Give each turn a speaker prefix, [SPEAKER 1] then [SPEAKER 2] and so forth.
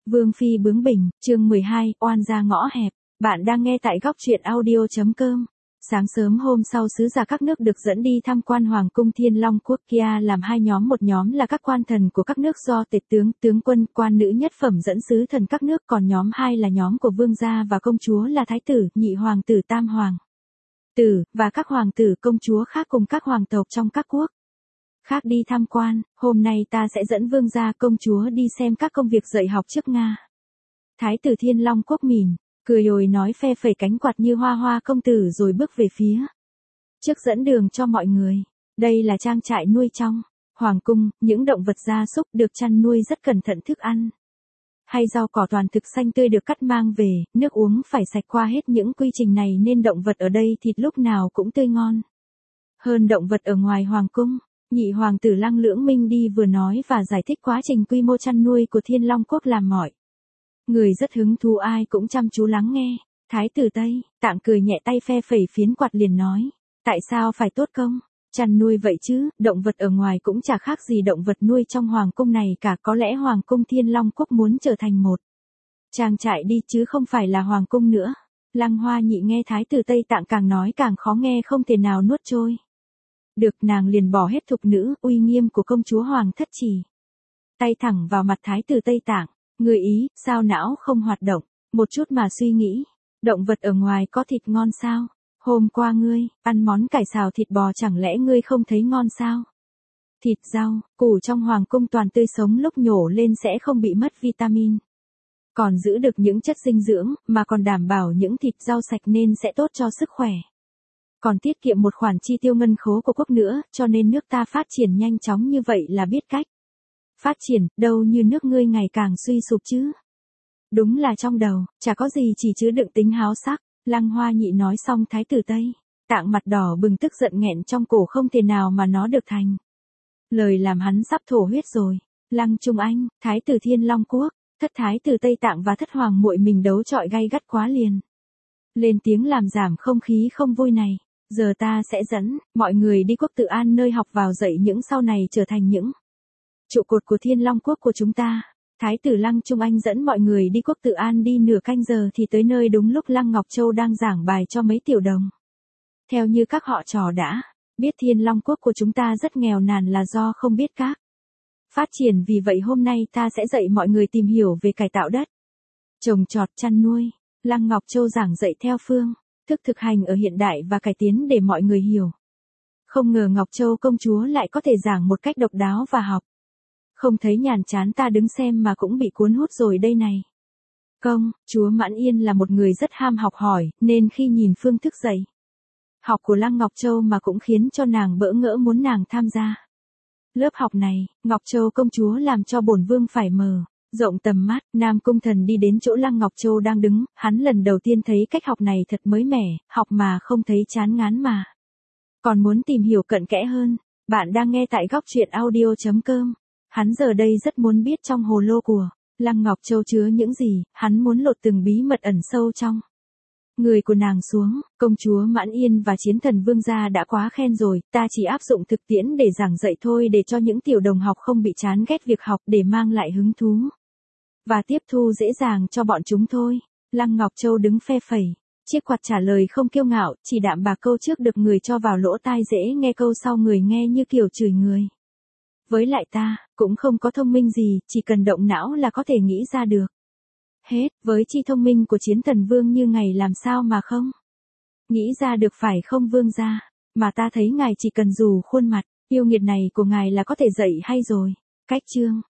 [SPEAKER 1] Vương phi bướng bỉnh, chương 12, oan gia ngõ hẹp. Bạn đang nghe tại góc truyện audio.com. Sáng sớm hôm sau sứ giả các nước được dẫn đi tham quan Hoàng cung Thiên Long Quốc kia làm hai nhóm, một nhóm là các quan thần của các nước do tể tướng, tướng quân, quan nữ nhất phẩm dẫn sứ thần các nước, còn nhóm hai là nhóm của vương gia và công chúa là thái tử, nhị hoàng tử, tam hoàng tử, và các hoàng tử công chúa khác cùng các hoàng tộc trong các quốc khác đi tham quan. Hôm nay ta sẽ dẫn vương gia công chúa đi xem các công việc dạy học trước Nga. Thái tử Thiên Long Quốc mỉm cười rồi nói, phe phẩy cánh quạt như hoa hoa công tử rồi bước về phía trước dẫn đường cho mọi người. Đây là trang trại nuôi trong hoàng cung, những động vật gia súc được chăn nuôi rất cẩn thận, thức ăn hay rau cỏ toàn thực xanh tươi được cắt mang về, nước uống phải sạch qua hết những quy trình này nên động vật ở đây thịt lúc nào cũng tươi ngon hơn động vật ở ngoài hoàng cung. Nhị hoàng tử Lăng Lưỡng Minh đi vừa nói và giải thích quá trình quy mô chăn nuôi của Thiên Long Quốc làm mọi người rất hứng thú, ai cũng chăm chú lắng nghe. Thái tử Tây Tạng cười nhẹ, tay phe phẩy phiến quạt liền nói, tại sao phải tốt công chăn nuôi vậy chứ, động vật ở ngoài cũng chả khác gì động vật nuôi trong hoàng cung này cả, có lẽ hoàng cung Thiên Long Quốc muốn trở thành một trang trại đi chứ không phải là hoàng cung nữa. Lăng Hoa Nhị nghe thái tử Tây Tạng càng nói càng khó nghe, không thể nào nuốt trôi được, nàng liền bỏ hết thục nữ uy nghiêm của công chúa hoàng thất, chỉ tay thẳng vào mặt thái tử Tây Tạng. Người ý, sao não không hoạt động một chút mà suy nghĩ, động vật ở ngoài có thịt ngon sao? Hôm qua ngươi ăn món cải xào thịt bò, chẳng lẽ ngươi không thấy ngon sao? Thịt rau củ trong hoàng cung toàn tươi sống, lúc nhổ lên sẽ không bị mất vitamin, còn giữ được những chất dinh dưỡng, mà còn đảm bảo những thịt rau sạch nên sẽ tốt cho sức khỏe, còn tiết kiệm một khoản chi tiêu ngân khố của quốc nữa, cho nên nước ta phát triển nhanh chóng như vậy là biết cách phát triển, đâu như nước ngươi ngày càng suy sụp chứ. Đúng là trong đầu chả có gì chỉ chứa đựng tính háo sắc. Lăng Hoa Nhị nói xong, thái tử Tây Tạng mặt đỏ bừng, tức giận nghẹn trong cổ, không thể nào mà nó được thành lời, làm hắn sắp thổ huyết rồi. Lăng Trung Anh, thái tử Thiên Long Quốc, thất thái tử Tây Tạng và thất hoàng muội mình đấu chọi gay gắt quá, liền lên tiếng làm giảm không khí không vui này. Giờ ta sẽ dẫn mọi người đi Quốc Tự An, nơi học vào dạy những sau này trở thành những trụ cột của Thiên Long Quốc của chúng ta. Thái tử Lăng Trung Anh dẫn mọi người đi Quốc Tự An, đi nửa canh giờ thì tới nơi đúng lúc Lăng Ngọc Châu đang giảng bài cho mấy tiểu đồng. Theo như các họ trò đã biết, Thiên Long Quốc của chúng ta rất nghèo nàn là do không biết các phát triển, vì vậy hôm nay ta sẽ dạy mọi người tìm hiểu về cải tạo đất, trồng trọt, chăn nuôi. Lăng Ngọc Châu giảng dạy theo phương thức thực hành ở hiện đại và cải tiến để mọi người hiểu. Không ngờ Ngọc Châu công chúa lại có thể giảng một cách độc đáo và học không thấy nhàm chán, ta đứng xem mà cũng bị cuốn hút rồi đây này. Công chúa Mãn Yên là một người rất ham học hỏi, nên khi nhìn phương thức dạy học của Lăng Ngọc Châu mà cũng khiến cho nàng bỡ ngỡ, muốn nàng tham gia lớp học này. Ngọc Châu công chúa làm cho bổn vương phải mở rộng tầm mắt. Nam Cung Thần đi đến chỗ Lăng Ngọc Châu đang đứng, hắn lần đầu tiên thấy cách học này thật mới mẻ, học mà không thấy chán ngán mà còn muốn tìm hiểu cặn kẽ hơn. Bạn đang nghe tại góc truyện audio.com. Hắn giờ đây rất muốn biết trong hồ lô của Lăng Ngọc Châu chứa những gì, hắn muốn lột từng bí mật ẩn sâu trong người của nàng xuống. Công chúa Mãn Yên và Chiến Thần Vương gia đã quá khen rồi, ta chỉ áp dụng thực tiễn để giảng dạy thôi, để cho những tiểu đồng học không bị chán ghét việc học, để mang lại hứng thú và tiếp thu dễ dàng cho bọn chúng thôi. Lăng Ngọc Châu đứng phe phẩy chiếc quạt, trả lời không kiêu ngạo, chỉ đạm bạc, câu trước được người cho vào lỗ tai dễ nghe, câu sau người nghe như kiểu chửi người. Với lại ta cũng không có thông minh gì, chỉ cần động não là có thể nghĩ ra được hết. Với chi thông minh của Chiến Thần Vương như ngài làm sao mà không nghĩ ra được, phải không vương gia? Mà ta thấy ngài chỉ cần dù khuôn mặt yêu nghiệt này của ngài là có thể dạy hay rồi. Cách chương